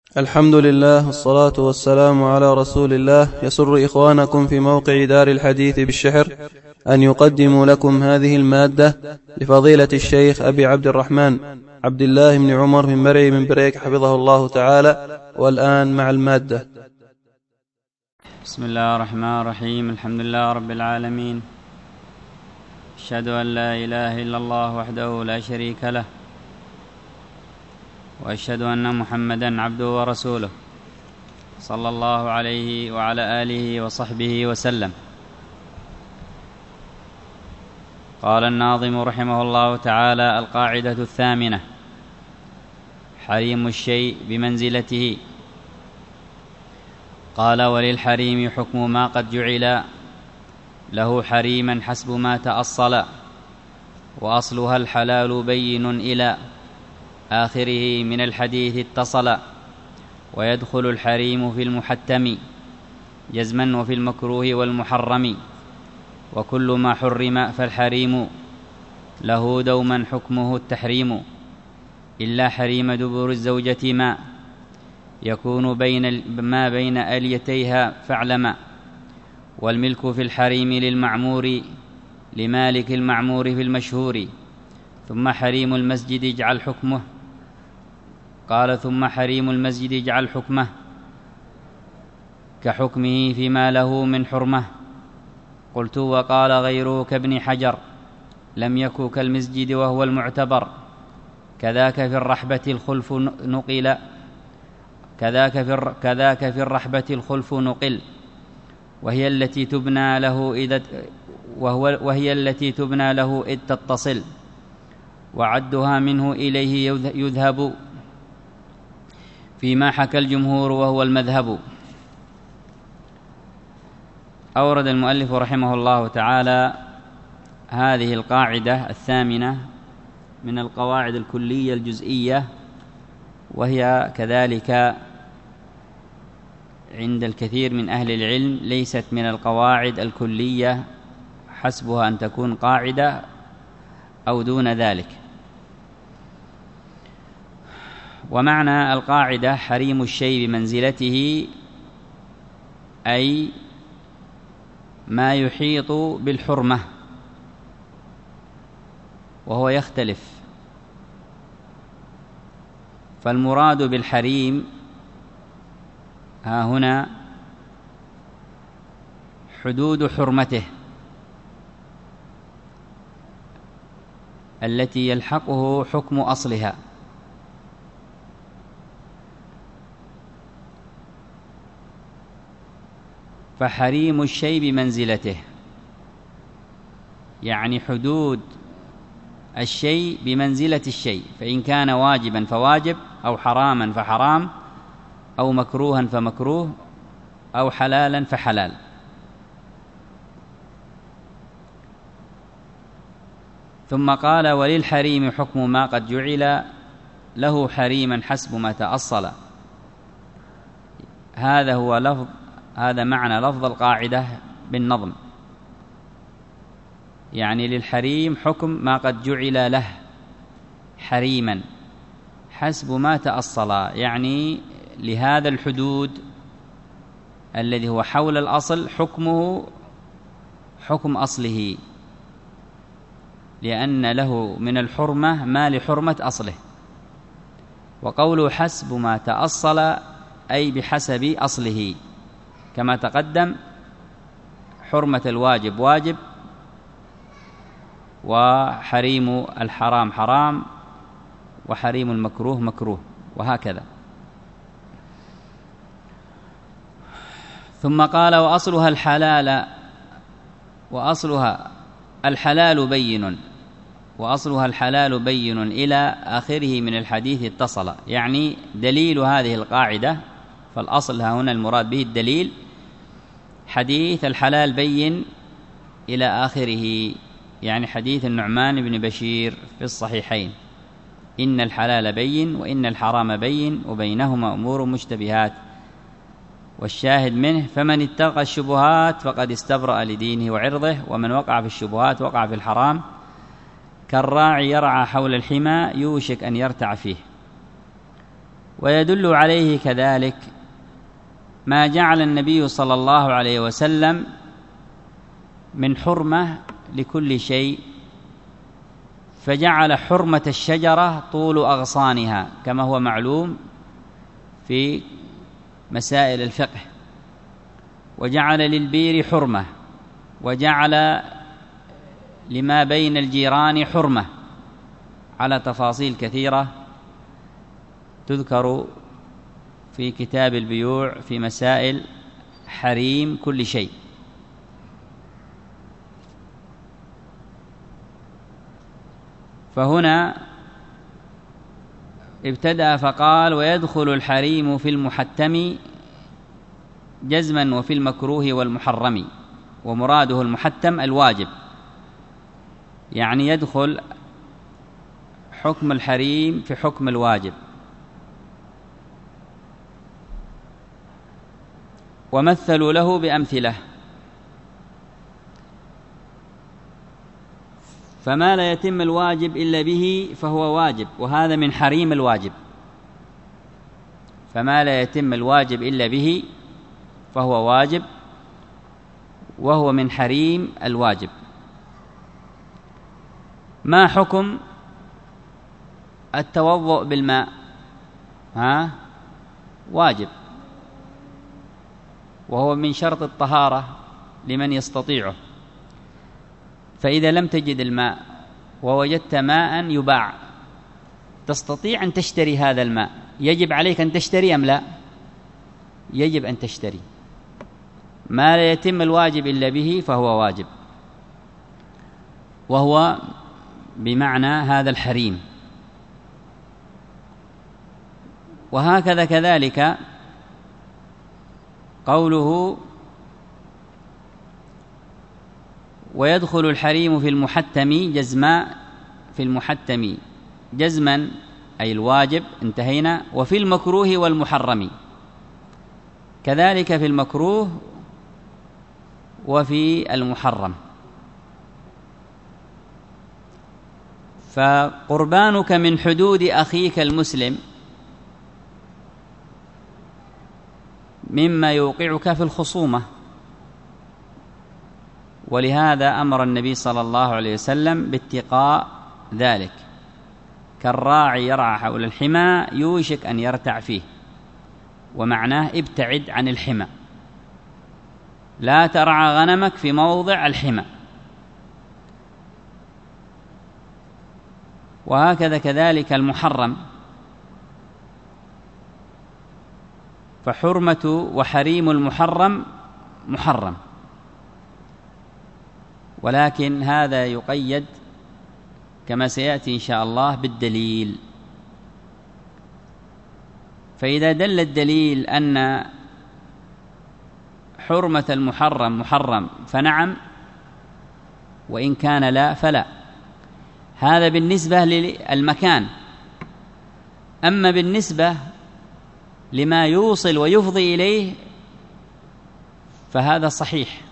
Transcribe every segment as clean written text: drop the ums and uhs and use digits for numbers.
الحمد لله والصلاة والسلام على رسول الله. يسر إخوانكم في موقع دار الحديث بالشحر أن يقدموا لكم هذه المادة لفضيلة الشيخ أبي عبد الرحمن عبد الله بن عمر من مرعي من بريك حفظه الله تعالى. والآن مع المادة. بسم الله الرحمن الرحيم. الحمد لله رب العالمين، أشهد أن لا إله إلا الله وحده لا شريك له، وأشهد أن محمدًا عبده ورسوله صلى الله عليه وعلى آله وصحبه وسلم. قال الناظم رحمه الله تعالى: القاعدة الثامنة: حريم الشيء بمنزلته. قال: وللحريم حكم ما قد جعل له حريما حسب ما تأصل، وأصلها الحلال بين إلى آخره من الحديث اتصل، ويدخل الحريم في المحتم جزما وفي المكروه والمحرم، وكل ما حرم فالحريم له دوما حكمه التحريم، إلا حريم دبر الزوجة ما يكون ما بين آليتيها فاعلم، والملك في الحريم للمعمور لمالك المعمور في المشهور، ثم حريم المسجد اجعل حكمه. قال: ثم حريم المسجد اجعل حكمه كحكمه فيما له من حرمة. قلت: وقال غيره كابن حجر لم يكن كالمسجد وهو المعتبر، كذاك في الرحبة الخلف نقل، كذاك في الرحبة الخلف نقل، وهي التي تبنى له إذ تتصل، وعدها منه إليه يذهب فيما حكى الجمهور وهو المذهب. أورد المؤلف رحمه الله تعالى هذه القاعدة الثامنة من القواعد الكلية الجزئية، وهي كذلك عند الكثير من أهل العلم ليست من القواعد الكلية، حسبها أن تكون قاعدة أو دون ذلك. ومعنى القاعدة حريم الشيء بمنزلته، أي ما يحيط بالحرمة، وهو يختلف. فالمراد بالحريم ها هنا حدود حرمته التي يلحقه حكم أصلها. فحريم الشيء بمنزلته يعني حدود الشيء بمنزلة الشيء، فإن كان واجبا فواجب، أو حراما فحرام، أو مكروها فمكروه، أو حلالا فحلال. ثم قال: وللحريم حكم ما قد جعل له حريما حسب ما تأصل. هذا معنى لفظ القاعدة بالنظم، يعني للحريم حكم ما قد جعل له حريما حسب ما تأصل، يعني لهذا الحدود الذي هو حول الأصل حكمه حكم أصله، لأن له من الحرمة ما لحرمة أصله. وقوله حسب ما تأصل أي بحسب أصله، كما تقدم حرمة الواجب واجب، وحريم الحرام حرام، وحريم المكروه مكروه، وهكذا. ثم قال: وأصلها الحلال بين، وأصلها الحلال بين إلى آخره من الحديث اتصل، يعني دليل هذه القاعدة. فالأصل ها هنا المراد به الدليل، حديث الحلال بين إلى آخره، يعني حديث النعمان بن بشير في الصحيحين: إن الحلال بين وإن الحرام بين وبينهما أمور مشتبهات. والشاهد منه: فمن اتقى الشبهات فقد استبرأ لدينه وعرضه، ومن وقع في الشبهات وقع في الحرام، كالراعي يرعى حول الحمى يوشك أن يرتع فيه. ويدل عليه كذلك ما جعل النبي صلى الله عليه وسلم من حرمة لكل شيء، فجعل حرمة الشجرة طول أغصانها كما هو معلوم في مسائل الفقه، وجعل للبير حرمة، وجعل لما بين الجيران حرمة، على تفاصيل كثيرة تذكر في كتاب البيوع في مسائل حريم كل شيء. فهنا ابتدأ فقال: ويدخل الحريم في المحتم جزما وفي المكروه والمحرم. ومراده المحتم الواجب، يعني يدخل حكم الحريم في حكم الواجب. ومثلوا له بأمثلة، فما لا يتم الواجب إلا به فهو واجب، وهذا من حريم الواجب. فما لا يتم الواجب إلا به فهو واجب، وهو من حريم الواجب. ما حكم التوضؤ بالماء؟ واجب، وهو من شرط الطهارة لمن يستطيعه. فإذا لم تجد الماء ووجدت ماء يباع، تستطيع أن تشتري هذا الماء، يجب عليك أن تشتري أم لا؟ يجب أن تشتري. ما لا يتم الواجب إلا به فهو واجب، وهو بمعنى هذا الحريم. وهكذا كذلك قوله: ويدخل الحريم في المحتم جزما، في المحتم جزما أي الواجب، انتهينا. وفي المكروه والمحرم، كذلك في المكروه وفي المحرم. فقربانك من حدود أخيك المسلم مما يوقعك في الخصومة، ولهذا أمر النبي صلى الله عليه وسلم باتقاء ذلك، كالراعي يرعى حول الحمى يوشك أن يرتع فيه، ومعناه ابتعد عن الحمى، لا ترعى غنمك في موضع الحمى. وهكذا كذلك المحرم، فحرمة وحريم المحرم محرم، ولكن هذا يقيد كما سيأتي إن شاء الله بالدليل. فإذا دل الدليل أن حرمة المحرم محرم فنعم، وإن كان لا فلا. هذا بالنسبة للمكان. أما بالنسبة لما يوصل ويفضي إليه فهذا صحيح.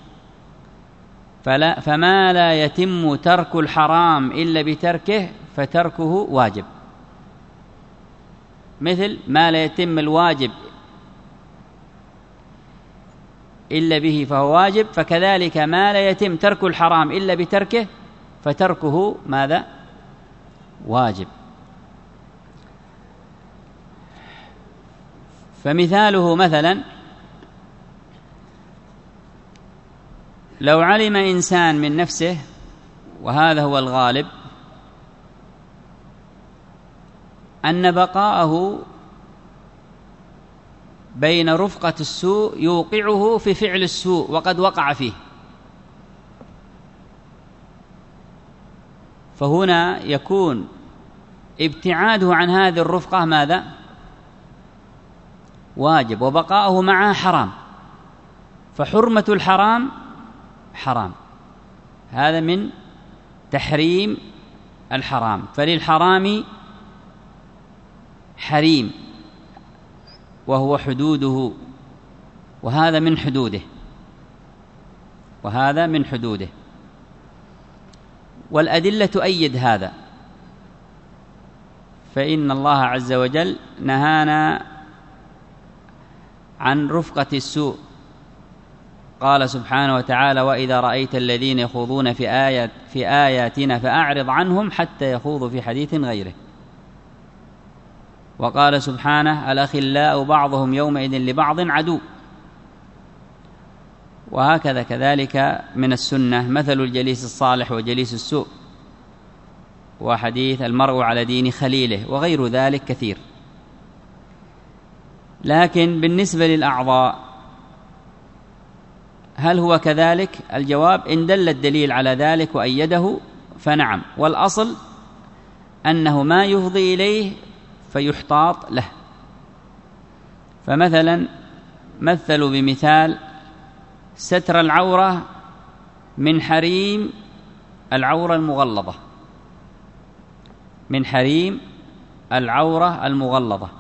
فما لا يتم ترك الحرام إلا بتركه فتركه واجب، مثل ما لا يتم الواجب إلا به فهو واجب، فكذلك ما لا يتم ترك الحرام إلا بتركه فتركه ماذا؟ واجب. فمثاله مثلا لو علم إنسان من نفسه، وهذا هو الغالب، أن بقاءه بين رفقة السوء يوقعه في فعل السوء وقد وقع فيه، فهنا يكون ابتعاده عن هذه الرفقة ماذا؟ واجب، وبقاءه معها حرام، فحرمة الحرام حرام. هذا من تحريم الحرام، فللحرام حريم وهو حدوده، وهذا من حدوده، وهذا من حدوده. والأدلة تؤيد هذا. فإن الله عز وجل نهانا عن رفقة السوء. قال سبحانه وتعالى: وإذا رأيت الذين يخوضون في آياتنا فأعرض عنهم حتى يخوضوا في حديث غيره. وقال سبحانه: الأخلاء بعضهم يومئذ لبعض عدو. وهكذا كذلك من السنة مثل الجليس الصالح وجليس السوء، وحديث المرء على دين خليله، وغير ذلك كثير. لكن بالنسبة للأعضاء هل هو كذلك؟ الجواب: إن دل الدليل على ذلك وأيده فنعم، والأصل أنه ما يفضي إليه فيحتاط له. فمثلا مثلوا بمثال ستر العورة من حريم العورة المغلظة، من حريم العورة المغلظة،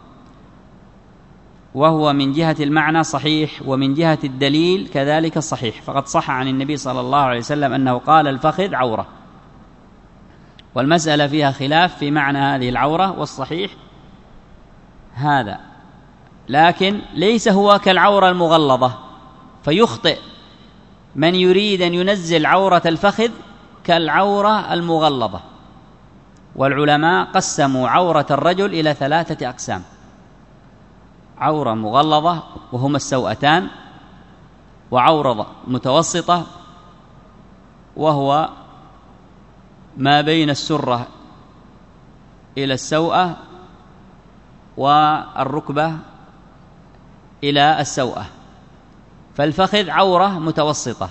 وهو من جهة المعنى صحيح، ومن جهة الدليل كذلك صحيح. فقد صح عن النبي صلى الله عليه وسلم أنه قال: الفخذ عورة. والمسألة فيها خلاف في معنى هذه العورة، والصحيح هذا، لكن ليس هو كالعورة المغلظة، فيخطئ من يريد أن ينزل عورة الفخذ كالعورة المغلظة. والعلماء قسموا عورة الرجل إلى 3 أقسام: عورة مغلظة وهما السوأتان، وعورة متوسطة وهو ما بين السرة إلى السوأة والركبة إلى السوأة. فالفخذ عورة متوسطة،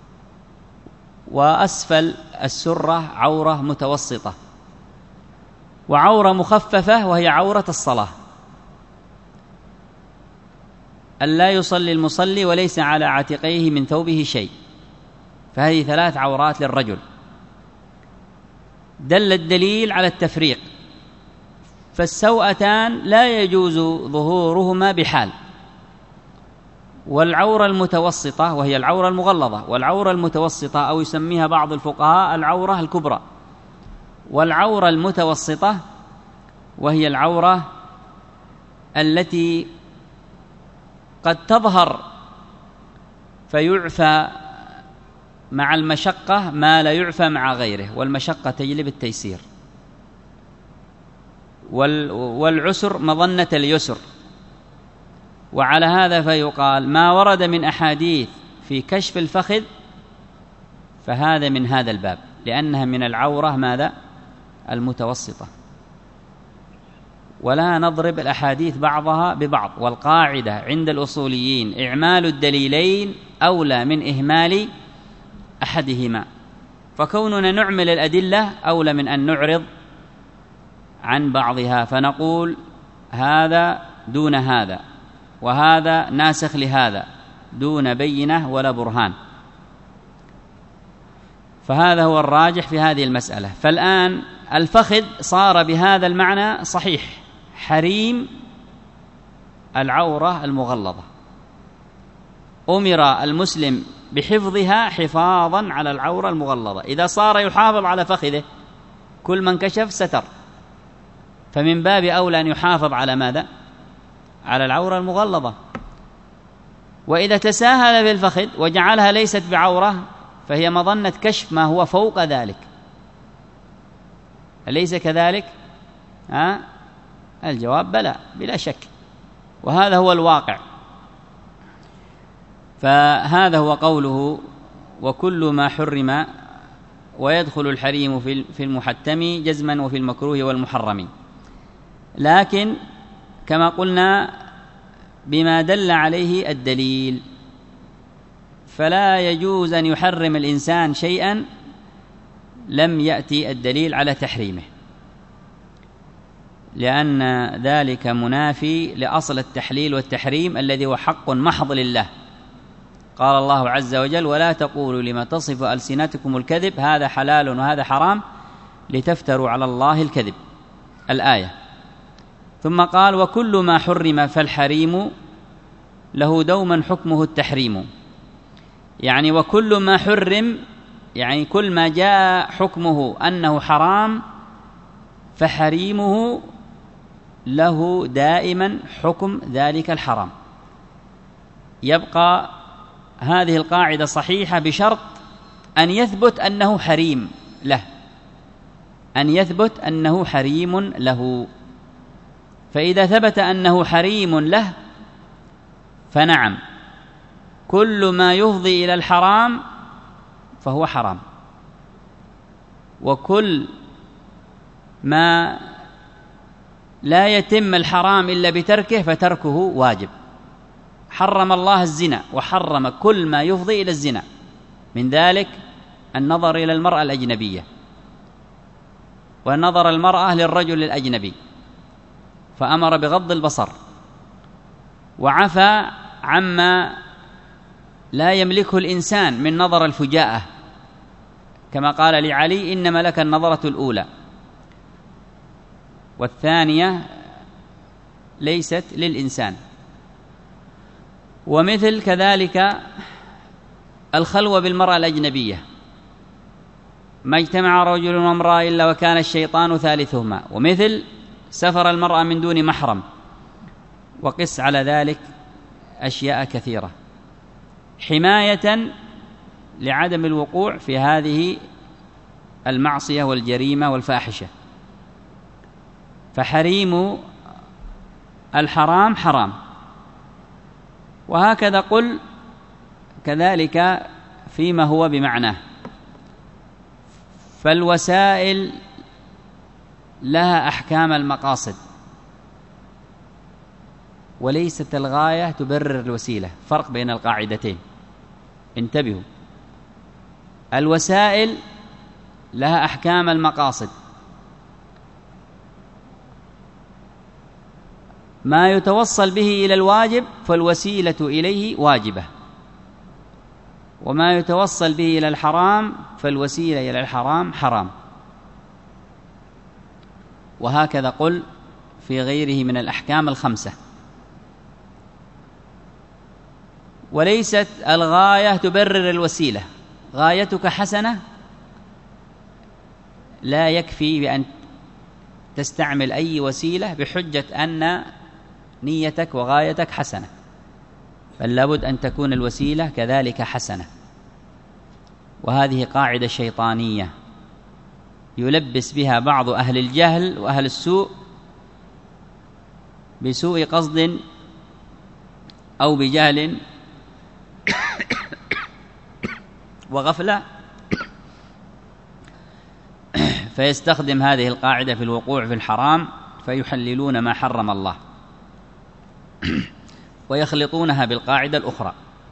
وأسفل السرة عورة متوسطة، وعورة مخففة وهي عورة الصلاة، ألا يصلي المصلي وليس على عاتقيه من ثوبه شيء. فهذه 3 عورات للرجل. دل الدليل على التفريق، فالسوأتان لا يجوز ظهورهما بحال، والعورة المتوسطة وهي العورة المغلظة، والعورة المتوسطة أو يسميها بعض الفقهاء العورة الكبرى، والعورة المتوسطة وهي العورة التي قد تظهر فيعفى مع المشقة ما لا يعفى مع غيره، والمشقة تجلب التيسير، والعسر مظنة اليسر. وعلى هذا فيقال: ما ورد من أحاديث في كشف الفخذ فهذا من هذا الباب، لأنها من العورة ماذا؟ المتوسطة. ولا نضرب الأحاديث بعضها ببعض، والقاعدة عند الأصوليين: إعمال الدليلين أولى من إهمال أحدهما. فكوننا نعمل الأدلة أولى من أن نعرض عن بعضها، فنقول هذا دون هذا، وهذا ناسخ لهذا، دون بينة ولا برهان. فهذا هو الراجح في هذه المسألة. فالآن الفخذ صار بهذا المعنى صحيح، حريم العورة المغلظة، أمر المسلم بحفظها حفاظا على العورة المغلظة. إذا صار يحافظ على فخذه كل من كشف ستر، فمن باب أولى أن يحافظ على ماذا؟ على العورة المغلظة. وإذا تساهل بالفخذ وجعلها ليست بعورة فهي مظنة كشف ما هو فوق ذلك، أليس كذلك؟ الجواب بلى بلا شك، وهذا هو الواقع. فهذا هو قوله: وكل ما حرم، ويدخل الحريم في المحتم جزما وفي المكروه والمحرم. لكن كما قلنا بما دل عليه الدليل، فلا يجوز أن يحرم الإنسان شيئا لم يأتي الدليل على تحريمه، لأن ذلك منافي لأصل التحليل والتحريم الذي هو حق محض لله. قال الله عز وجل: ولا تقولوا لما تصف ألسنتكم الكذب هذا حلال وهذا حرام لتفتروا على الله الكذب، الآية. ثم قال: وكل ما حرم فالحريم له دوما حكمه التحريم. يعني وكل ما حرم، يعني كل ما جاء حكمه أنه حرام فحريمه له دائما حكم ذلك الحرام. يبقى هذه القاعدة صحيحة بشرط أن يثبت أنه حريم له، أن يثبت أنه حريم له. فإذا ثبت أنه حريم له فنعم، كل ما يفضي إلى الحرام فهو حرام، وكل ما لا يتم الحرام إلا بتركه فتركه واجب. حرم الله الزنا وحرم كل ما يفضي إلى الزنا، من ذلك النظر إلى المرأة الأجنبية ونظر المرأة للرجل الأجنبي، فأمر بغض البصر وعفى عما لا يملكه الإنسان من نظر الفجاءة، كما قال لعلي: إنما لك النظرة الأولى، والثانية ليست للإنسان. ومثل كذلك الخلوة بالمرأة الأجنبية، ما اجتمع رجل وامرأة إلا وكان الشيطان ثالثهما، ومثل سفر المرأة من دون محرم، وقس على ذلك أشياء كثيرة حماية لعدم الوقوع في هذه المعصية والجريمة والفاحشة. فحريم الحرام حرام. وهكذا قل كذلك فيما هو بمعناه. فالوسائل لها أحكام المقاصد، وليست الغاية تبرر الوسيلة. فرق بين القاعدتين، انتبهوا. الوسائل لها أحكام المقاصد، ما يتوصل به إلى الواجب فالوسيلة إليه واجبة، وما يتوصل به إلى الحرام فالوسيلة إلى الحرام حرام. وهكذا قل في غيره من الأحكام الخمسة. وليست الغاية تبرر الوسيلة. غايتك حسنة، لا يكفي بأن تستعمل أي وسيلة بحجة أن نيتك وغايتك حسنة، بل لابد أن تكون الوسيلة كذلك حسنة. وهذه قاعدة شيطانية يلبس بها بعض أهل الجهل وأهل السوء بسوء قصد أو بجهل وغفلة، فيستخدم هذه القاعدة في الوقوع في الحرام فيحللون ما حرم الله ويخلطونها بالقاعدة الأخرى.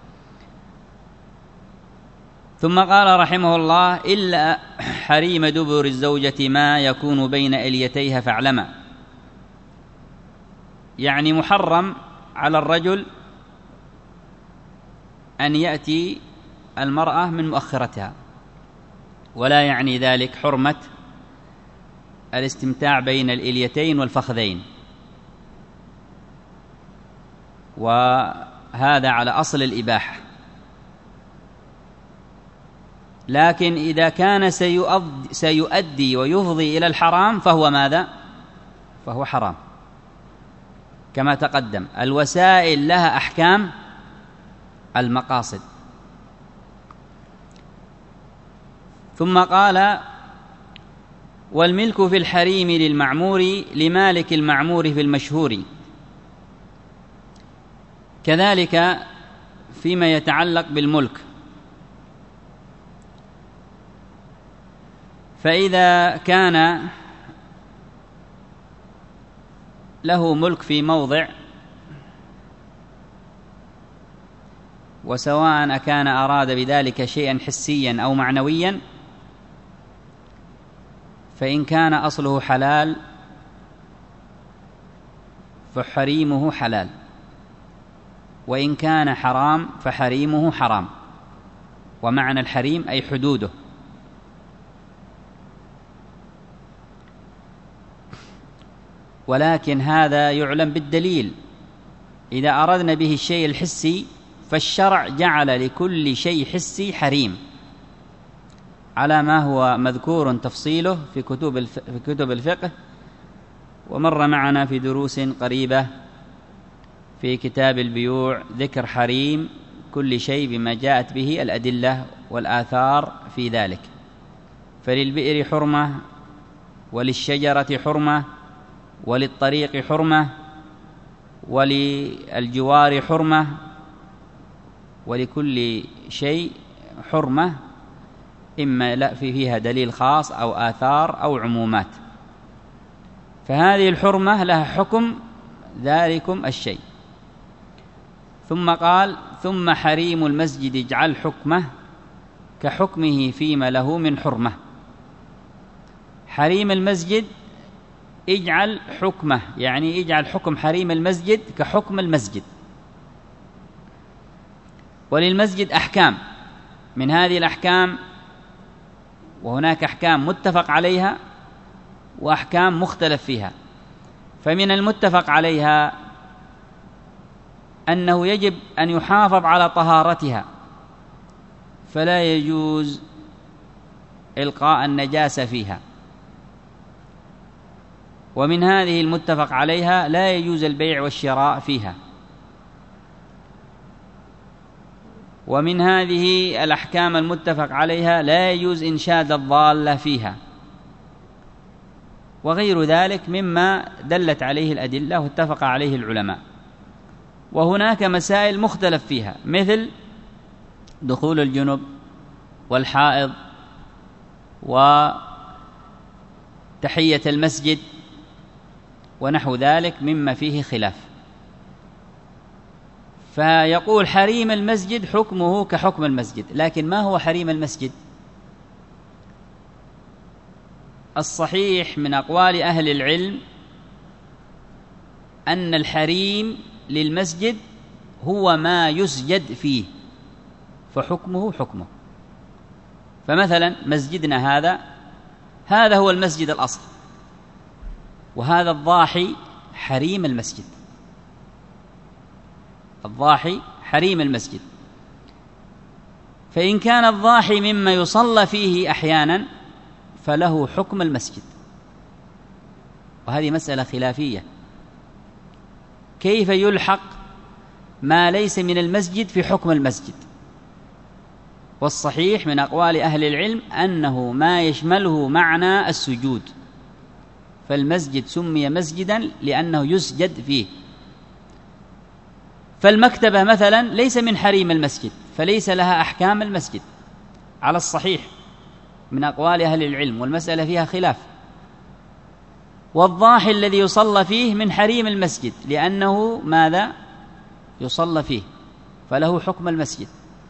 ثم قال رحمه الله: إلا حريم دبر الزوجة ما يكون بين إليتيها فاعلما. يعني محرم على الرجل أن يأتي المرأة من مؤخرتها، ولا يعني ذلك حرمة الاستمتاع بين الإليتين والفخذين، وهذا على أصل الإباحة. لكن إذا كان سيؤدي ويفضي إلى الحرام فهو ماذا؟ فهو حرام. كما تقدم، الوسائل لها أحكام المقاصد. ثم قال: والملك في الحريم للمعمور لمالك المعمور في المشهور. كذلك فيما يتعلق بالملك، فإذا كان له ملك في موضع، وسواء كان أراد بذلك شيئا حسيا أو معنويا، فإن كان أصله حلال فحريمه حلال، وإن كان حرام فحريمه حرام. ومعنى الحريم أي حدوده. ولكن هذا يعلم بالدليل. إذا أردنا به الشيء الحسي فالشرع جعل لكل شيء حسي حريم، على ما هو مذكور تفصيله في كتب الفقه ومر معنا في دروس قريبة في كتاب البيوع ذكر حريم كل شيء بما جاءت به الأدلة والآثار في ذلك. فللبئر حرمة، وللشجرة حرمة، وللطريق حرمة، وللجوار حرمة، ولكل شيء حرمة، إما لا فيها دليل خاص أو آثار أو عمومات. فهذه الحرمة لها حكم ذلكم الشيء. ثم قال: ثم حريم المسجد اجعل حكمه كحكمه فيما له من حرمة. حريم المسجد اجعل حكمه، يعني اجعل حكم حريم المسجد كحكم المسجد. وللمسجد أحكام، من هذه الأحكام وهناك أحكام متفق عليها وأحكام مختلف فيها. فمن المتفق عليها أنه يجب أن يحافظ على طهارتها، فلا يجوز إلقاء النجاسة فيها. ومن هذه المتفق عليها لا يجوز البيع والشراء فيها. ومن هذه الأحكام المتفق عليها لا يجوز إنشاد الضالة فيها، وغير ذلك مما دلت عليه الأدلة واتفق عليه العلماء. وهناك مسائل مختلف فيها، مثل دخول الجنب والحائض وتحية المسجد ونحو ذلك مما فيه خلاف. فيقول حريم المسجد حكمه كحكم المسجد. لكن ما هو حريم المسجد؟ الصحيح من أقوال أهل العلم أن الحريم للمسجد هو ما يسجد فيه، فحكمه حكمه. فمثلا مسجدنا هذا هو المسجد الأصل، وهذا الضاحي حريم المسجد، الضاحي حريم المسجد. فإن كان الضاحي مما يصلى فيه أحيانا فله حكم المسجد، وهذه مسألة خلافية. كيف يلحق ما ليس من المسجد في حكم المسجد؟ والصحيح من أقوال أهل العلم أنه ما يشمله معنى السجود، فالمسجد سمي مسجدا لأنه يسجد فيه. فالمكتبة مثلا ليس من حريم المسجد، فليس لها أحكام المسجد على الصحيح من أقوال أهل العلم، والمسألة فيها خلاف. والضاحي الذي يصلى فيه من حريم المسجد لأنه ماذا؟ يصلى فيه، فله حكم المسجد.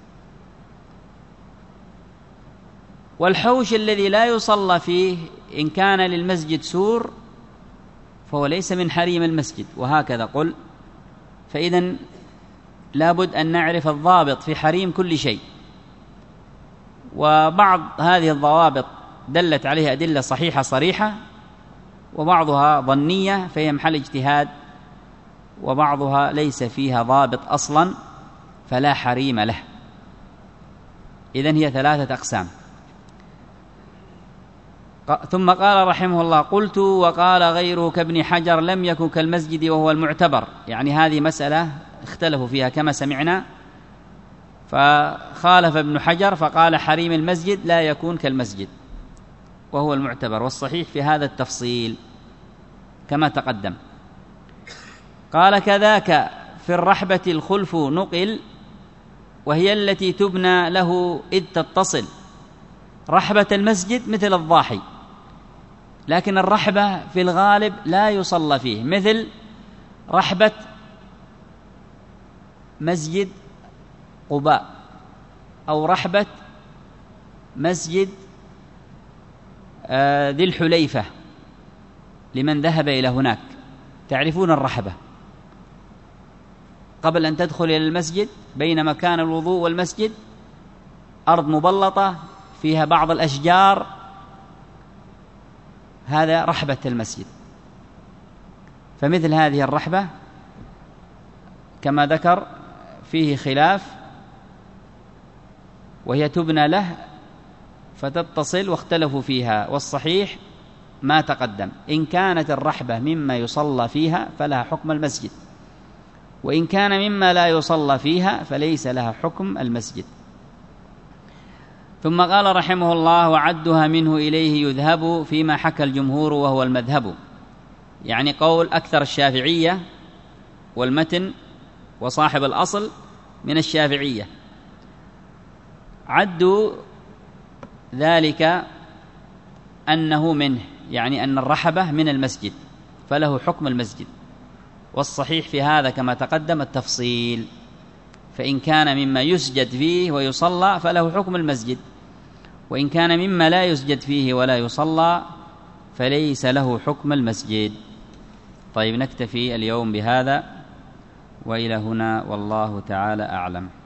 والحوش الذي لا يصلى فيه إن كان للمسجد سور فهو ليس من حريم المسجد، وهكذا قل. فإذن لابد أن نعرف الضابط في حريم كل شيء. وبعض هذه الضوابط دلت عليها أدلة صحيحة صريحة، وبعضها ظنية فهي محل اجتهاد، وبعضها ليس فيها ضابط أصلا فلا حريم له. إذن هي 3 أقسام. ثم قال رحمه الله: قلت وقال غيره كابن حجر لم يكن كالمسجد وهو المعتبر. يعني هذه مسألة اختلفوا فيها كما سمعنا، فخالف ابن حجر فقال حريم المسجد لا يكون كالمسجد وهو المعتبر، والصحيح في هذا التفصيل كما تقدم. قال: كذاك في الرحبة الخلف نقل، وهي التي تبنى له إذ تتصل. رحبة المسجد مثل الضاحي، لكن الرحبة في الغالب لا يصلى فيه، مثل رحبة مسجد قباء أو رحبة مسجد ذي الحليفة لمن ذهب إلى هناك. تعرفون الرحبة قبل أن تدخل إلى المسجد بين مكان الوضوء والمسجد أرض مبلطة فيها بعض الأشجار، هذا رحبة المسجد. فمثل هذه الرحبة كما ذكر فيه خلاف، وهي تبنى له فتتصل، واختلفوا فيها. والصحيح ما تقدم. إن كانت الرحبة مما يصلى فيها فلها حكم المسجد، وإن كان مما لا يصلى فيها فليس لها حكم المسجد. ثم قال رحمه الله: وعدها منه إليه يذهب فيما حكى الجمهور وهو المذهب، يعني قول أكثر الشافعية، والمتن وصاحب الأصل من الشافعية. عدوا ذلك أنه منه، يعني أن الرحبة من المسجد فله حكم المسجد، والصحيح في هذا كما تقدم التفصيل، فإن كان مما يسجد فيه ويصلى فله حكم المسجد، وإن كان مما لا يسجد فيه ولا يصلى فليس له حكم المسجد. طيب، نكتفي اليوم بهذا، وإلى هنا، والله تعالى أعلم.